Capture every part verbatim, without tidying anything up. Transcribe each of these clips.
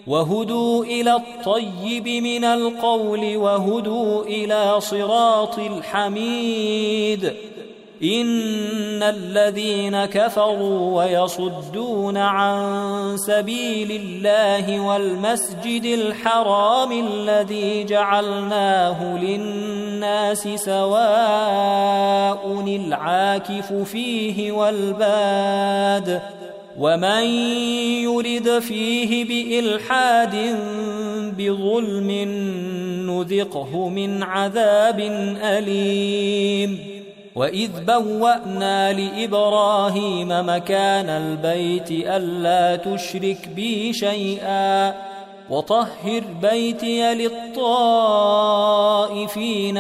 وهدوا إلى الطيب من القول وهدوا إلى صراط الحميد. إن الذين كفروا ويصدون عن سبيل الله والمسجد الحرام الذي جعلناه للناس سواء العاكف فيه والباد ومن يرد فيه بإلحاد بظلم نذقه من عذاب أليم. وإذ بوأنا لإبراهيم مكان البيت ألا تشرك بي شيئا وطهر بيتي للطائفين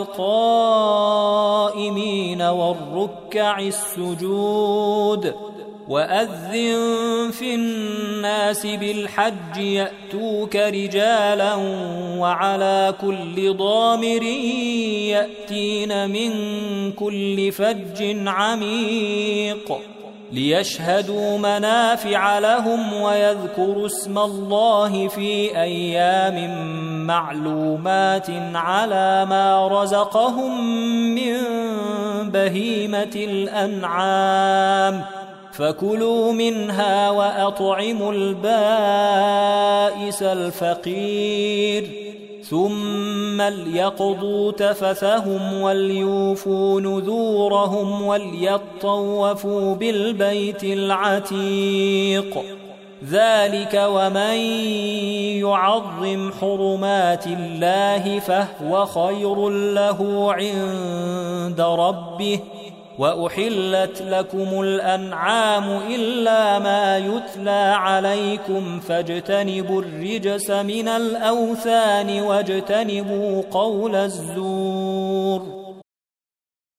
والقائمين والركع السجود. وأذن في الناس بالحج يأتوك رجالا وعلى كل ضامر يأتين من كل فج عميق ليشهدوا منافع لهم ويذكروا اسم الله في أيام معلومات على ما رزقهم من بهيمة الأنعام فكلوا منها وأطعموا البائس الفقير ثم ليقضوا تفثهم وليوفوا نذورهم وليطوفوا بالبيت العتيق. ذلك ومن يعظم حرمات الله فهو خير له عند ربه. وأحلت لكم الأنعام إلا ما يتلى عليكم فاجتنبوا الرجس من الأوثان واجتنبوا قول الزور.